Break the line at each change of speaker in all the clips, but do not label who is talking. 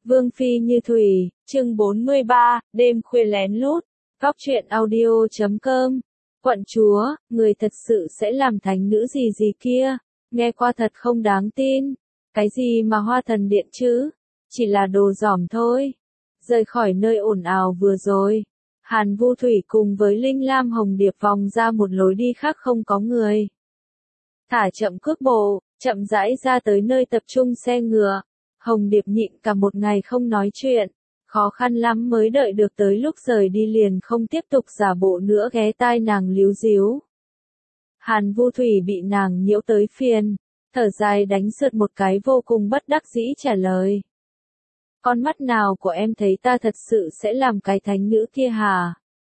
Vương phi như thủy, chương 43, đêm khuya lén lút. Góc truyện audio.com. Quận chúa, người thật sự sẽ làm thánh nữ gì kia, nghe qua thật không đáng tin. Cái gì mà Hoa Thần Điện chứ? Chỉ là đồ dỏm thôi. Rời khỏi nơi ồn ào vừa rồi, Hàn Vu Thủy cùng với Linh Lam Hồng Điệp vòng ra một lối đi khác không có người. Thả chậm cước bộ, chậm rãi ra tới nơi tập trung xe ngựa. Hồng Điệp nhịn cả một ngày không nói chuyện, khó khăn lắm mới đợi được tới lúc rời đi liền không tiếp tục giả bộ nữa ghé tai nàng líu díu. Hàn Vu Thủy bị nàng nhiễu tới phiền, thở dài đánh sượt một cái vô cùng bất đắc dĩ trả lời. Con mắt nào của em thấy ta thật sự sẽ làm cái thánh nữ kia hả?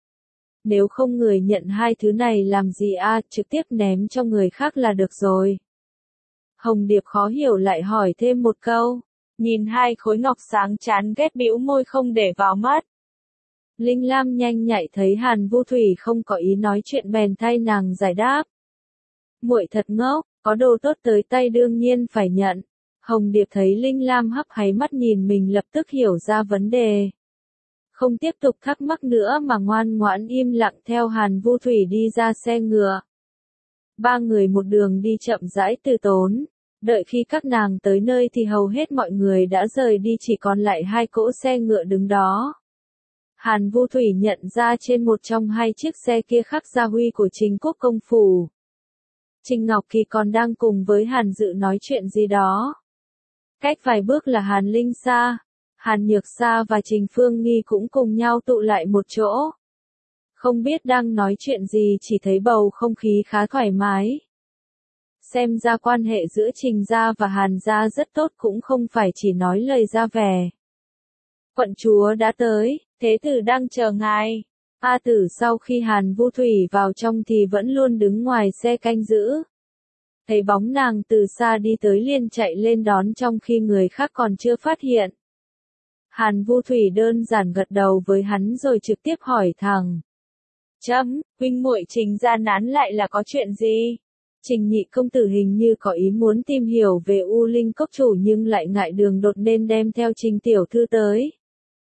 Nếu không người nhận hai thứ này làm gì trực tiếp ném cho người khác là được rồi. Hồng Điệp khó hiểu lại hỏi thêm một câu, nhìn hai khối ngọc sáng chán ghét bĩu môi không để vào mắt. Linh Lam nhanh nhạy thấy Hàn Vu Thủy không có ý nói chuyện bèn thay nàng giải đáp. Muội thật ngốc, có đồ tốt tới tay đương nhiên phải nhận. Hồng Điệp thấy Linh Lam hấp háy mắt nhìn mình lập tức hiểu ra vấn đề. Không tiếp tục thắc mắc nữa mà ngoan ngoãn im lặng theo Hàn Vu Thủy đi ra xe ngựa. Ba người một đường đi chậm rãi từ tốn. Đợi khi các nàng tới nơi thì hầu hết mọi người đã rời đi, chỉ còn lại hai cỗ xe ngựa đứng đó. Hàn Vu Thủy nhận ra trên một trong hai chiếc xe kia khắc gia huy của Trình Quốc công phủ. Trình Ngọc Kỳ còn đang cùng với Hàn Dự nói chuyện gì đó. Cách vài bước là Hàn Linh Sa, Hàn Nhược Sa và Trình Phương Nghi cũng cùng nhau tụ lại một chỗ. Không biết đang nói chuyện gì, chỉ thấy bầu không khí khá thoải mái. Xem ra quan hệ giữa Trình gia và Hàn gia rất tốt, cũng không phải chỉ nói lời ra vẻ. Quận chúa đã tới, thế tử đang chờ ngài. A Tử sau khi Hàn Vu Thủy vào trong thì vẫn luôn đứng ngoài xe canh giữ. Thấy bóng nàng từ xa đi tới liền chạy lên đón trong khi người khác còn chưa phát hiện. Hàn Vu Thủy đơn giản gật đầu với hắn rồi trực tiếp hỏi thẳng. Huynh muội Trình gia nán lại là có chuyện gì? Trình nhị công tử hình như có ý muốn tìm hiểu về U Linh Cốc chủ nhưng lại ngại đường đột nên đem theo Trình tiểu thư tới.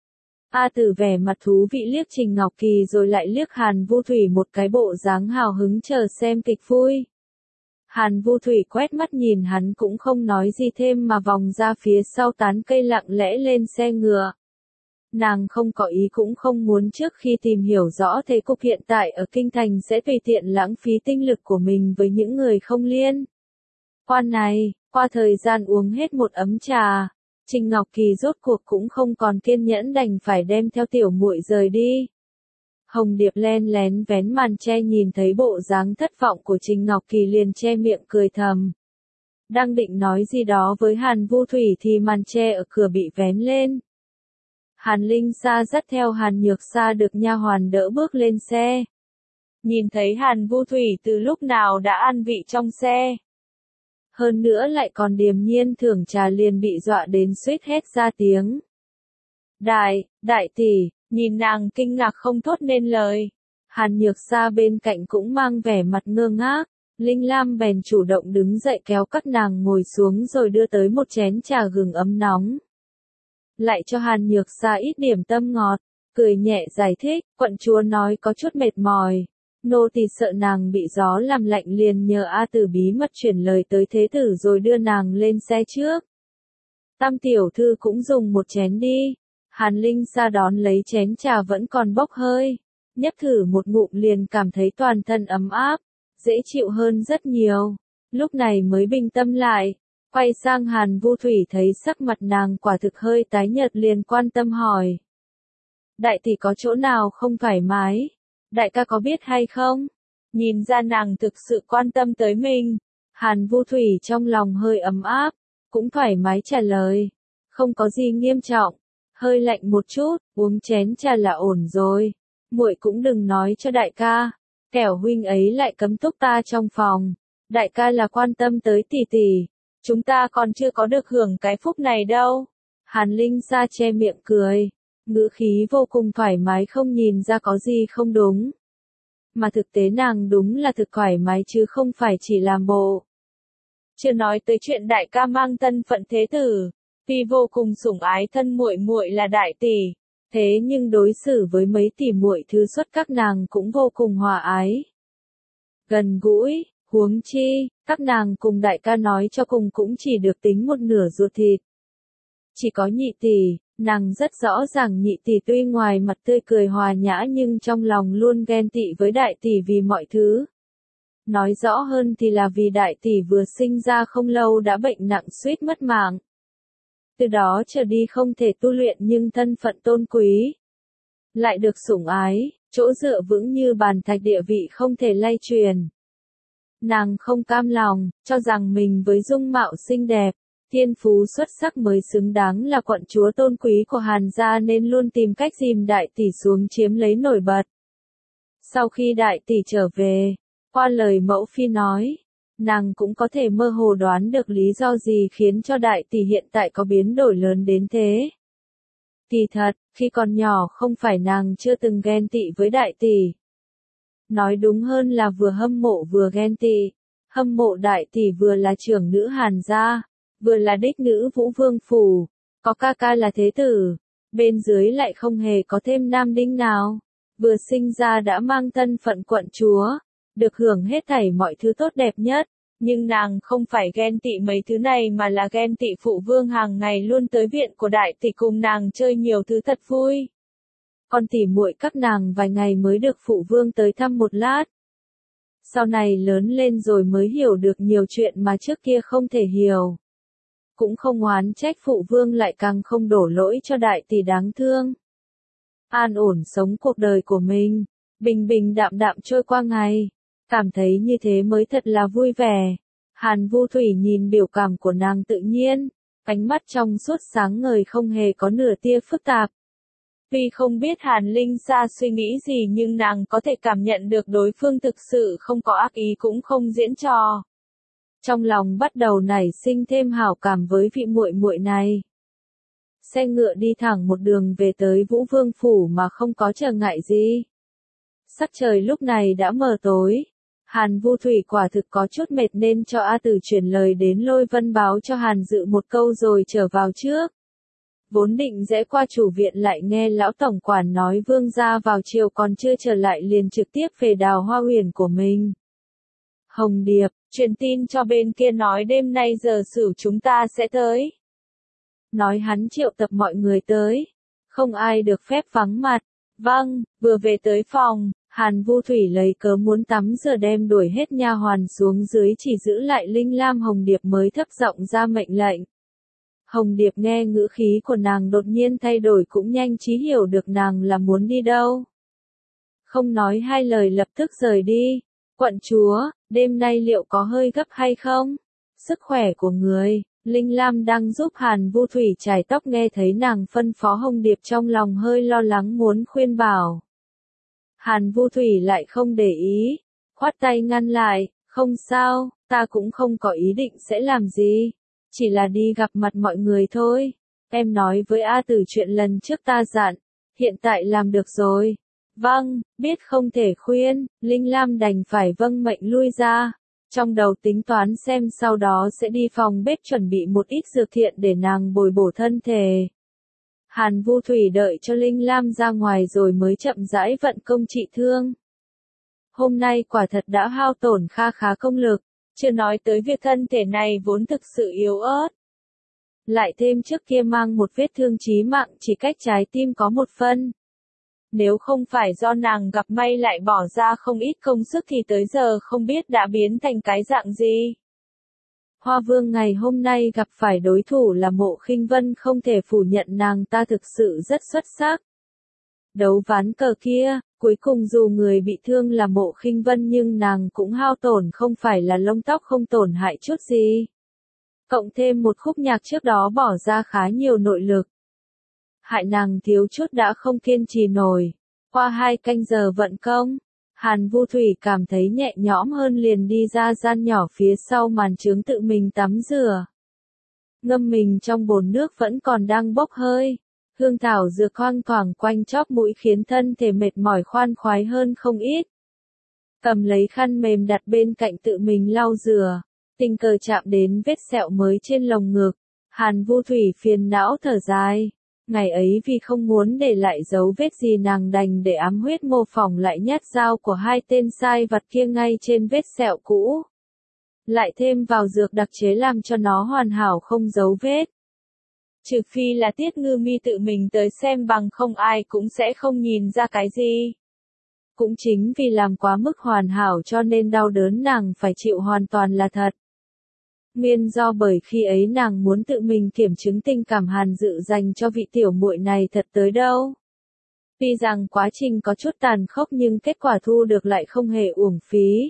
A Tử vẻ mặt thú vị liếc Trình Ngọc Kỳ rồi lại liếc Hàn Vu Thủy một cái bộ dáng hào hứng chờ xem kịch vui. Hàn Vu Thủy quét mắt nhìn hắn cũng không nói gì thêm mà vòng ra phía sau tán cây lặng lẽ lên xe ngựa. Nàng không có ý cũng không muốn trước khi tìm hiểu rõ thế cục hiện tại ở Kinh Thành sẽ tùy tiện lãng phí tinh lực của mình với những người không liên quan này. Qua thời gian uống hết một ấm trà, Trình Ngọc Kỳ rốt cuộc cũng không còn kiên nhẫn đành phải đem theo tiểu muội rời đi. Hồng Điệp len lén vén màn che nhìn thấy bộ dáng thất vọng của Trình Ngọc Kỳ liền che miệng cười thầm. Đang định nói gì đó với Hàn Vu Thủy thì màn che ở cửa bị vén lên. Hàn Linh Sa dắt theo Hàn Nhược Sa được nha hoàn đỡ bước lên xe. Nhìn thấy Hàn Vu Thủy từ lúc nào đã ăn vị trong xe. Hơn nữa lại còn điềm nhiên thưởng trà liền bị dọa đến suýt hét ra tiếng. Đại tỷ, nhìn nàng kinh ngạc không thốt nên lời. Hàn Nhược Sa bên cạnh cũng mang vẻ mặt ngơ ngác. Linh Lam bèn chủ động đứng dậy kéo các nàng ngồi xuống rồi đưa tới một chén trà gừng ấm nóng. Lại cho Hàn Nhược Sa ít điểm tâm ngọt, cười nhẹ giải thích, quận chúa nói có chút mệt mỏi. Nô tỳ sợ nàng bị gió làm lạnh liền nhờ A Tử bí mật chuyển lời tới thế tử rồi đưa nàng lên xe trước. Tam tiểu thư cũng dùng một chén đi. Hàn Linh Sa đón lấy chén trà vẫn còn bốc hơi, nhấp thử một ngụm liền cảm thấy toàn thân ấm áp, dễ chịu hơn rất nhiều. Lúc này mới bình tâm lại, quay sang Hàn Vu Thủy thấy sắc mặt nàng quả thực hơi tái nhợt liền quan tâm hỏi. Đại tỷ có chỗ nào không thoải mái? Đại ca có biết hay không? Nhìn ra nàng thực sự quan tâm tới mình. Hàn Vu Thủy trong lòng hơi ấm áp, cũng thoải mái trả lời. Không có gì nghiêm trọng, hơi lạnh một chút, uống chén trà là ổn rồi. Muội cũng đừng nói cho đại ca, kẻo huynh ấy lại cấm túc ta trong phòng. Đại ca là quan tâm tới tỷ tỷ, chúng ta còn chưa có được hưởng cái phúc này đâu. Hàn Linh Sa che miệng cười, ngữ khí vô cùng thoải mái không nhìn ra có gì không đúng. Mà thực tế nàng đúng là thực thoải mái chứ không phải chỉ làm bộ. Chưa nói tới chuyện đại ca mang thân phận thế tử. Tuy vô cùng sủng ái thân muội muội là đại tỷ, thế nhưng đối xử với mấy tỷ muội thứ xuất các nàng cũng vô cùng hòa ái. Gần gũi, huống chi, các nàng cùng đại ca nói cho cùng cũng chỉ được tính một nửa ruột thịt. Chỉ có nhị tỷ, nàng rất rõ ràng nhị tỷ tuy ngoài mặt tươi cười hòa nhã nhưng trong lòng luôn ghen tị với đại tỷ vì mọi thứ. Nói rõ hơn thì là vì đại tỷ vừa sinh ra không lâu đã bệnh nặng suýt mất mạng. Từ đó trở đi không thể tu luyện nhưng thân phận tôn quý. Lại được sủng ái, chỗ dựa vững như bàn thạch địa vị không thể lay truyền. Nàng không cam lòng, cho rằng mình với dung mạo xinh đẹp, thiên phú xuất sắc mới xứng đáng là quận chúa tôn quý của Hàn gia nên luôn tìm cách dìm đại tỷ xuống chiếm lấy nổi bật. Sau khi đại tỷ trở về, qua lời mẫu phi nói, nàng cũng có thể mơ hồ đoán được lý do gì khiến cho đại tỷ hiện tại có biến đổi lớn đến thế. Kỳ thật, khi còn nhỏ không phải nàng chưa từng ghen tị với đại tỷ. Nói đúng hơn là vừa hâm mộ vừa ghen tị. Hâm mộ đại tỷ vừa là trưởng nữ Hàn gia, vừa là đích nữ Vũ Vương phủ, có ca ca là thế tử, bên dưới lại không hề có thêm nam đinh nào, vừa sinh ra đã mang thân phận quận chúa, được hưởng hết thảy mọi thứ tốt đẹp nhất. Nhưng nàng không phải ghen tị mấy thứ này mà là ghen tị phụ vương hàng ngày luôn tới viện của đại tỷ cùng nàng chơi nhiều thứ thật vui. Còn tỉ muội các nàng vài ngày mới được phụ vương tới thăm một lát. Sau này lớn lên rồi mới hiểu được nhiều chuyện mà trước kia không thể hiểu. Cũng không oán trách phụ vương lại càng không đổ lỗi cho đại tỷ đáng thương. An ổn sống cuộc đời của mình, bình bình đạm đạm trôi qua ngày. Cảm thấy như thế mới thật là vui vẻ. Hàn Vu Thủy nhìn biểu cảm của nàng tự nhiên, ánh mắt trong suốt sáng ngời không hề có nửa tia phức tạp. Tuy không biết Hàn Linh Sa suy nghĩ gì nhưng nàng có thể cảm nhận được đối phương thực sự không có ác ý cũng không diễn trò. Trong lòng bắt đầu nảy sinh thêm hảo cảm với vị muội muội này. Xe ngựa đi thẳng một đường về tới Vũ Vương phủ mà không có trở ngại gì. Sắc trời lúc này đã mờ tối. Hàn Vu Thủy quả thực có chút mệt nên cho A Tử chuyển lời đến Lôi Vân báo cho Hàn Dự một câu rồi trở vào trước. Vốn định rẽ qua chủ viện lại nghe lão tổng quản nói vương gia vào chiều còn chưa trở lại liền trực tiếp về Đào Hoa Huyền của mình. Hồng Điệp, truyền tin cho bên kia nói đêm nay giờ sửu chúng ta sẽ tới. Nói hắn triệu tập mọi người tới. Không ai được phép vắng mặt. Vâng, vừa về tới phòng, Hàn Vu Thủy lấy cớ muốn tắm giờ đem đuổi hết nha hoàn xuống dưới chỉ giữ lại Linh Lam Hồng Điệp mới thấp giọng ra mệnh lệnh. Hồng Điệp nghe ngữ khí của nàng đột nhiên thay đổi cũng nhanh trí hiểu được nàng là muốn đi đâu. Không nói hai lời lập tức rời đi. Quận chúa, đêm nay liệu có hơi gấp hay không? Sức khỏe của người. Linh Lam đang giúp Hàn Vu Thủy chải tóc nghe thấy nàng phân phó Hồng Điệp trong lòng hơi lo lắng muốn khuyên bảo. Hàn Vu Thủy lại không để ý, khoát tay ngăn lại, không sao, ta cũng không có ý định sẽ làm gì, chỉ là đi gặp mặt mọi người thôi. Em nói với A Tử chuyện lần trước ta dặn, hiện tại làm được rồi. Vâng, biết không thể khuyên, Linh Lam đành phải vâng mệnh lui ra. Trong đầu tính toán xem sau đó sẽ đi phòng bếp chuẩn bị một ít dược thiện để nàng bồi bổ thân thể. Hàn Vu Thủy đợi cho Linh Lam ra ngoài rồi mới chậm rãi vận công trị thương. Hôm nay quả thật đã hao tổn kha khá công lực, chưa nói tới việc thân thể này vốn thực sự yếu ớt. Lại thêm trước kia mang một vết thương chí mạng chỉ cách trái tim có một phân. Nếu không phải do nàng gặp may lại bỏ ra không ít công sức thì tới giờ không biết đã biến thành cái dạng gì. Hoa Vương ngày hôm nay gặp phải đối thủ là Mộ Khinh Vân không thể phủ nhận nàng ta thực sự rất xuất sắc. Đấu ván cờ kia, cuối cùng dù người bị thương là Mộ Khinh Vân nhưng nàng cũng hao tổn không phải là lông tóc không tổn hại chút gì. Cộng thêm một khúc nhạc trước đó bỏ ra khá nhiều nội lực. Hại nàng thiếu chút đã không kiên trì nổi. Qua 2 canh giờ vận công, Hàn Vu Thủy cảm thấy nhẹ nhõm hơn liền đi ra gian nhỏ phía sau màn trướng tự mình tắm rửa. Ngâm mình trong bồn nước vẫn còn đang bốc hơi. Hương thảo dược thoang thoảng quanh chóp mũi khiến thân thể mệt mỏi khoan khoái hơn không ít. Cầm lấy khăn mềm đặt bên cạnh tự mình lau rửa. Tình cờ chạm đến vết sẹo mới trên lồng ngực. Hàn Vu Thủy phiền não thở dài. Ngày ấy vì không muốn để lại dấu vết gì nàng đành để ám huyết mô phỏng lại nhát dao của hai tên sai vặt kia ngay trên vết sẹo cũ. Lại thêm vào dược đặc chế làm cho nó hoàn hảo không dấu vết. Trừ phi là Tiết Ngư Mi tự mình tới xem, bằng không ai cũng sẽ không nhìn ra cái gì. Cũng chính vì làm quá mức hoàn hảo cho nên đau đớn nàng phải chịu hoàn toàn là thật. Nguyên do bởi khi ấy nàng muốn tự mình kiểm chứng tình cảm Hàn Dự dành cho vị tiểu muội này thật tới đâu. Tuy rằng quá trình có chút tàn khốc nhưng kết quả thu được lại không hề uổng phí.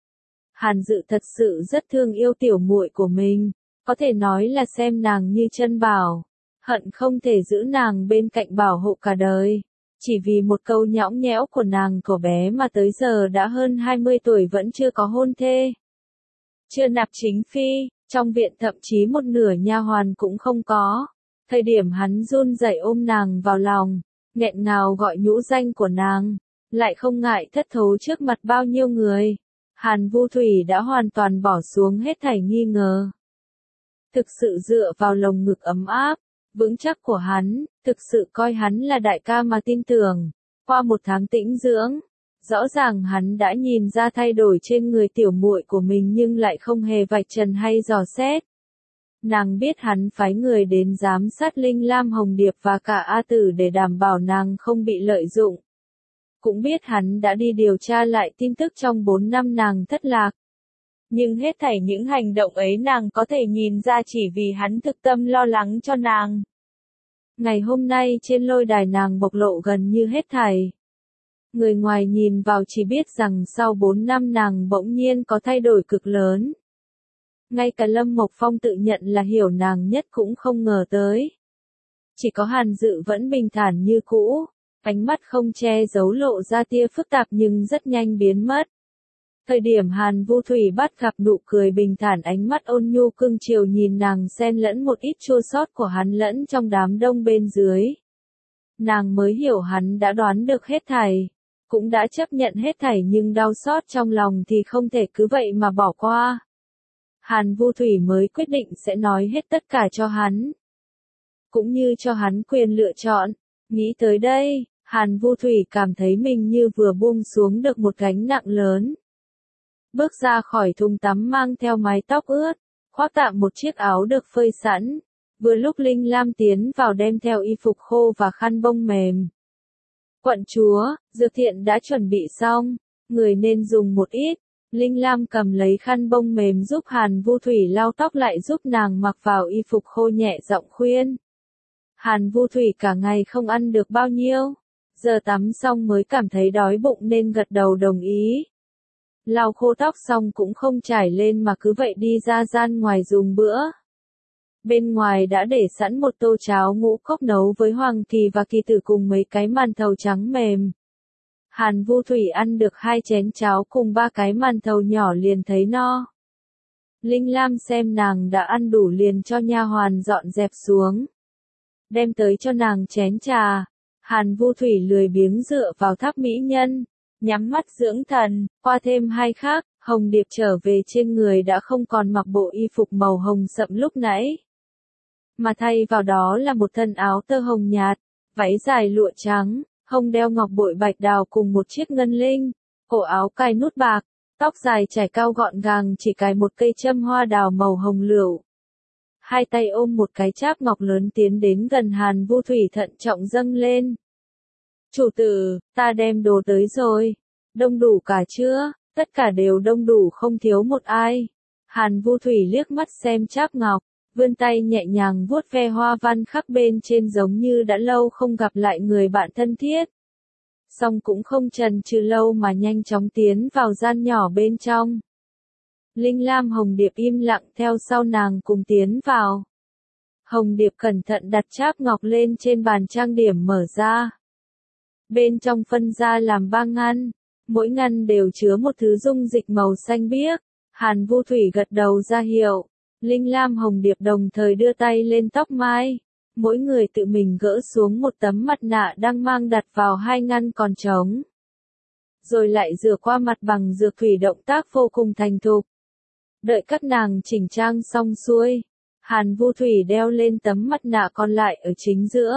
Hàn Dự thật sự rất thương yêu tiểu muội của mình, có thể nói là xem nàng như chân bảo, hận không thể giữ nàng bên cạnh bảo hộ cả đời. Chỉ vì một câu nhõng nhẽo của nàng của bé mà tới giờ đã hơn 20 tuổi vẫn chưa có hôn thê. Chưa nạp chính phi, trong viện thậm chí một nửa nha hoàn cũng không có. Thời điểm hắn run rẩy ôm nàng vào lòng, nghẹn ngào gọi nhũ danh của nàng, lại không ngại thất thố trước mặt bao nhiêu người. Hàn Vu Thủy đã hoàn toàn bỏ xuống hết thảy nghi ngờ. Thực sự dựa vào lồng ngực ấm áp, vững chắc của hắn, thực sự coi hắn là đại ca mà tin tưởng. Qua một tháng tĩnh dưỡng, rõ ràng hắn đã nhìn ra thay đổi trên người tiểu muội của mình nhưng lại không hề vạch trần hay dò xét. Nàng biết hắn phái người đến giám sát Linh Lam Hồng Điệp và cả A Tử để đảm bảo nàng không bị lợi dụng. Cũng biết hắn đã đi điều tra lại tin tức trong 4 năm nàng thất lạc. Nhưng hết thảy những hành động ấy nàng có thể nhìn ra chỉ vì hắn thực tâm lo lắng cho nàng. Ngày hôm nay trên lôi đài nàng bộc lộ gần như hết thảy. Người ngoài nhìn vào chỉ biết rằng sau 4 năm nàng bỗng nhiên có thay đổi cực lớn. Ngay cả Lâm Mộc Phong tự nhận là hiểu nàng nhất cũng không ngờ tới. Chỉ có Hàn Dự vẫn bình thản như cũ, ánh mắt không che giấu lộ ra tia phức tạp nhưng rất nhanh biến mất. Thời điểm Hàn Vu Thủy bắt gặp nụ cười bình thản, ánh mắt ôn nhu cưng chiều nhìn nàng xen lẫn một ít chua xót của hắn lẫn trong đám đông bên dưới. Nàng mới hiểu hắn đã đoán được hết thảy, cũng đã chấp nhận hết thảy nhưng đau xót trong lòng thì không thể cứ vậy mà bỏ qua. Hàn Vu Thủy mới quyết định sẽ nói hết tất cả cho hắn, cũng như cho hắn quyền lựa chọn. Nghĩ tới đây, Hàn Vu Thủy cảm thấy mình như vừa buông xuống được một gánh nặng lớn. Bước ra khỏi thùng tắm mang theo mái tóc ướt, khoác tạm một chiếc áo được phơi sẵn. Vừa lúc Linh Lam tiến vào đem theo y phục khô và khăn bông mềm. Quận chúa, dược thiện đã chuẩn bị xong, người nên dùng một ít. Linh Lam cầm lấy khăn bông mềm giúp Hàn Vu Thủy lau tóc lại giúp nàng mặc vào y phục khô, nhẹ giọng khuyên. Hàn Vu Thủy cả ngày không ăn được bao nhiêu, giờ tắm xong mới cảm thấy đói bụng nên gật đầu đồng ý. Lau khô tóc xong cũng không trải lên mà cứ vậy đi ra gian ngoài dùng bữa. Bên ngoài đã để sẵn một tô cháo ngũ cốc nấu với Hoàng Kỳ và Kỳ Tử cùng mấy cái màn thầu trắng mềm. Hàn Vu Thủy ăn được 2 chén cháo cùng 3 cái màn thầu nhỏ liền thấy no. Linh Lam xem nàng đã ăn đủ liền cho nha hoàn dọn dẹp xuống, đem tới cho nàng chén trà. Hàn Vu Thủy lười biếng dựa vào tháp mỹ nhân, nhắm mắt dưỡng thần. Qua thêm 2 khắc, Hồng Điệp trở về, trên người đã không còn mặc bộ y phục màu hồng sậm lúc nãy, mà thay vào đó là một thân áo tơ hồng nhạt, váy dài lụa trắng, hông đeo ngọc bội bạch đào cùng một chiếc ngân linh, cổ áo cài nút bạc, tóc dài chải cao gọn gàng chỉ cài một cây châm hoa đào màu hồng lựu. Hai tay ôm một cái cháp ngọc lớn tiến đến gần Hàn Vu Thủy thận trọng dâng lên. Chủ tử, ta đem đồ tới rồi. Đông đủ cả chưa? Tất cả đều đông đủ không thiếu một ai. Hàn Vu Thủy liếc mắt xem cháp ngọc, vươn tay nhẹ nhàng vuốt ve hoa văn khắc bên trên giống như đã lâu không gặp lại người bạn thân thiết. Xong cũng không chần chừ lâu mà nhanh chóng tiến vào gian nhỏ bên trong. Linh Lam Hồng Điệp im lặng theo sau nàng cùng tiến vào. Hồng Điệp cẩn thận đặt cháp ngọc lên trên bàn trang điểm mở ra. Bên trong phân ra làm 3 ngăn, mỗi ngăn đều chứa một thứ dung dịch màu xanh biếc. Hàn Vu Thủy gật đầu ra hiệu. Linh Lam Hồng Điệp đồng thời đưa tay lên tóc mai. Mỗi người tự mình gỡ xuống một tấm mặt nạ đang mang đặt vào 2 ngăn còn trống. Rồi lại rửa qua mặt bằng dược thủy, động tác vô cùng thành thục. Đợi các nàng chỉnh trang xong xuôi, Hàn Vu Thủy đeo lên tấm mặt nạ còn lại ở chính giữa.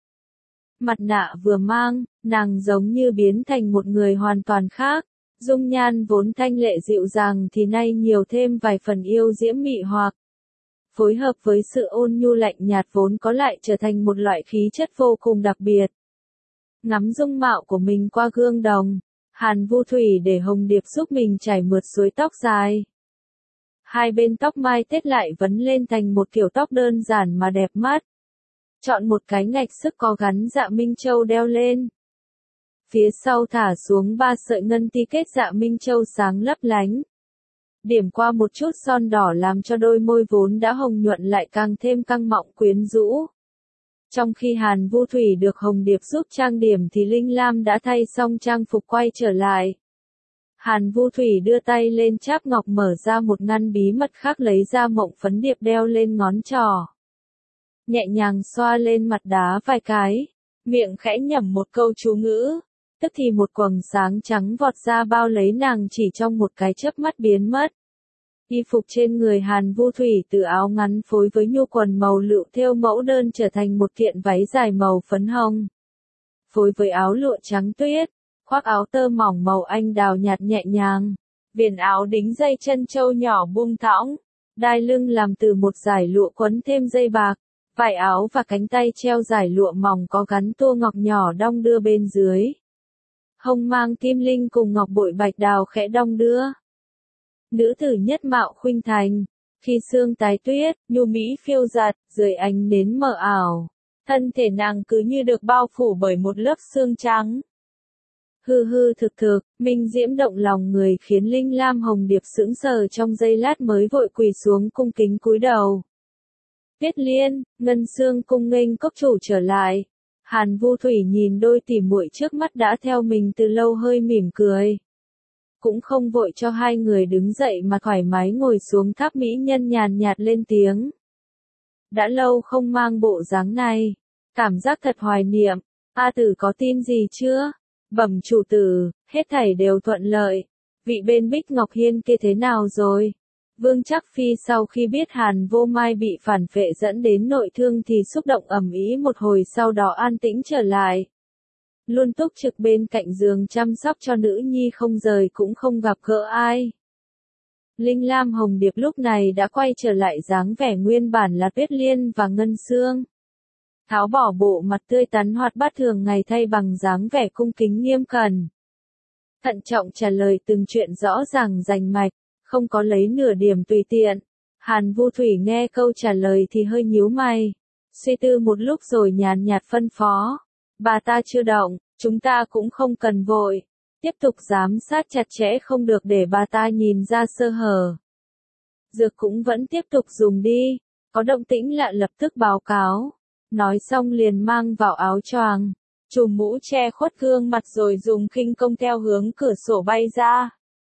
Mặt nạ vừa mang, nàng giống như biến thành một người hoàn toàn khác. Dung nhan vốn thanh lệ dịu dàng thì nay nhiều thêm vài phần yêu diễm mị hoặc. Phối hợp với sự ôn nhu lạnh nhạt vốn có lại trở thành một loại khí chất vô cùng đặc biệt. Ngắm dung mạo của mình qua gương đồng, Hàn Vu Thủy để Hồng Điệp giúp mình chải mượt suối tóc dài. Hai bên tóc mai tết lại vấn lên thành một kiểu tóc đơn giản mà đẹp mắt. Chọn một cái ngạch sức có gắn dạ Minh Châu đeo lên. Phía sau thả xuống 3 sợi ngân ti kết dạ Minh Châu sáng lấp lánh. Điểm qua một chút son đỏ làm cho đôi môi vốn đã hồng nhuận lại càng thêm căng mọng quyến rũ. Trong khi Hàn Vu Thủy được Hồng Điệp giúp trang điểm thì Linh Lam đã thay xong trang phục quay trở lại. Hàn Vu Thủy đưa tay lên cháp ngọc mở ra một ngăn bí mật khác lấy ra mộng phấn điệp đeo lên ngón trỏ. Nhẹ nhàng xoa lên mặt đá vài cái, miệng khẽ nhẩm một câu chú ngữ, tức thì một quầng sáng trắng vọt ra bao lấy nàng chỉ trong một cái chớp mắt biến mất. Y phục trên người Hàn Vu Thủy từ áo ngắn phối với nhu quần màu lựu thêu mẫu đơn trở thành một kiện váy dài màu phấn hồng. Phối với áo lụa trắng tuyết, khoác áo tơ mỏng màu anh đào nhạt nhẹ nhàng, viền áo đính dây chân châu nhỏ buông thõng, đai lưng làm từ một dải lụa quấn thêm dây bạc, vải áo và cánh tay treo dải lụa mỏng có gắn tua ngọc nhỏ đong đưa bên dưới. Hông mang kim linh cùng ngọc bội bạch đào khẽ đong đưa. Nữ tử nhất mạo khuynh thành, khi sương tái tuyết, nhu mỹ phiêu dạt, dưới ánh nến mờ ảo, thân thể nàng cứ như được bao phủ bởi một lớp sương trắng. Hư hư thực thực, minh diễm động lòng người khiến Linh Lam Hồng Điệp sững sờ trong giây lát mới vội quỳ xuống cung kính cúi đầu. Tuyết Liên, Ngân Xương cung nghênh cốc chủ trở lại. Hàn Vu Thủy nhìn đôi tỉ muội trước mắt đã theo mình từ lâu hơi mỉm cười. Cũng không vội cho hai người đứng dậy mà thoải mái ngồi xuống tháp mỹ nhân nhàn nhạt lên tiếng. Đã lâu không mang bộ dáng này, cảm giác thật hoài niệm, A tử có tin gì chưa? Bẩm chủ tử, hết thảy đều thuận lợi. Vị bên Bích Ngọc Hiên kia thế nào rồi? Vương Trắc Phi sau khi biết Hàn Vô Mai bị phản vệ dẫn đến nội thương thì xúc động ầm ĩ một hồi sau đó an tĩnh trở lại. Luôn túc trực bên cạnh giường chăm sóc cho nữ nhi không rời cũng không gặp gỡ ai. Linh Lam Hồng Điệp lúc này đã quay trở lại dáng vẻ nguyên bản là Tuyết Liên và Ngân Xương. Tháo bỏ bộ mặt tươi tắn hoạt bát thường ngày thay bằng dáng vẻ cung kính nghiêm cẩn. Thận trọng trả lời từng chuyện rõ ràng rành mạch, không có lấy nửa điểm tùy tiện. Hàn Vu Thủy nghe câu trả lời thì hơi nhíu mày. Suy tư một lúc rồi nhàn nhạt phân phó. Bà ta chưa động, chúng ta cũng không cần vội. Tiếp tục giám sát chặt chẽ không được để bà ta nhìn ra sơ hở. Dược cũng vẫn tiếp tục dùng đi. Có động tĩnh lạ lập tức báo cáo. Nói xong liền mang vào áo choàng, trùm mũ che khuất gương mặt rồi dùng khinh công theo hướng cửa sổ bay ra.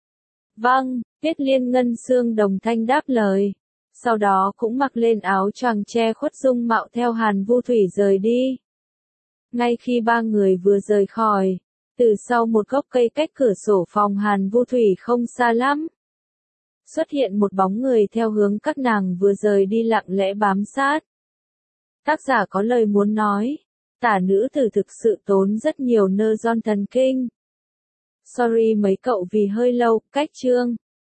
Vâng, Tuyết Liên Ngân Xương đồng thanh đáp lời. Sau đó cũng mặc lên áo choàng che khuất dung mạo theo Hàn Vu Thủy rời đi. Ngay khi ba người vừa rời khỏi, từ sau một gốc cây cách cửa sổ phòng Hàn Vu Thủy không xa lắm, xuất hiện một bóng người theo hướng các nàng vừa rời đi lặng lẽ bám sát. Tác giả có lời muốn nói, tả nữ tử thực sự tốn rất nhiều nơ ron thần kinh. Sorry mấy cậu vì hơi lâu, cách chương.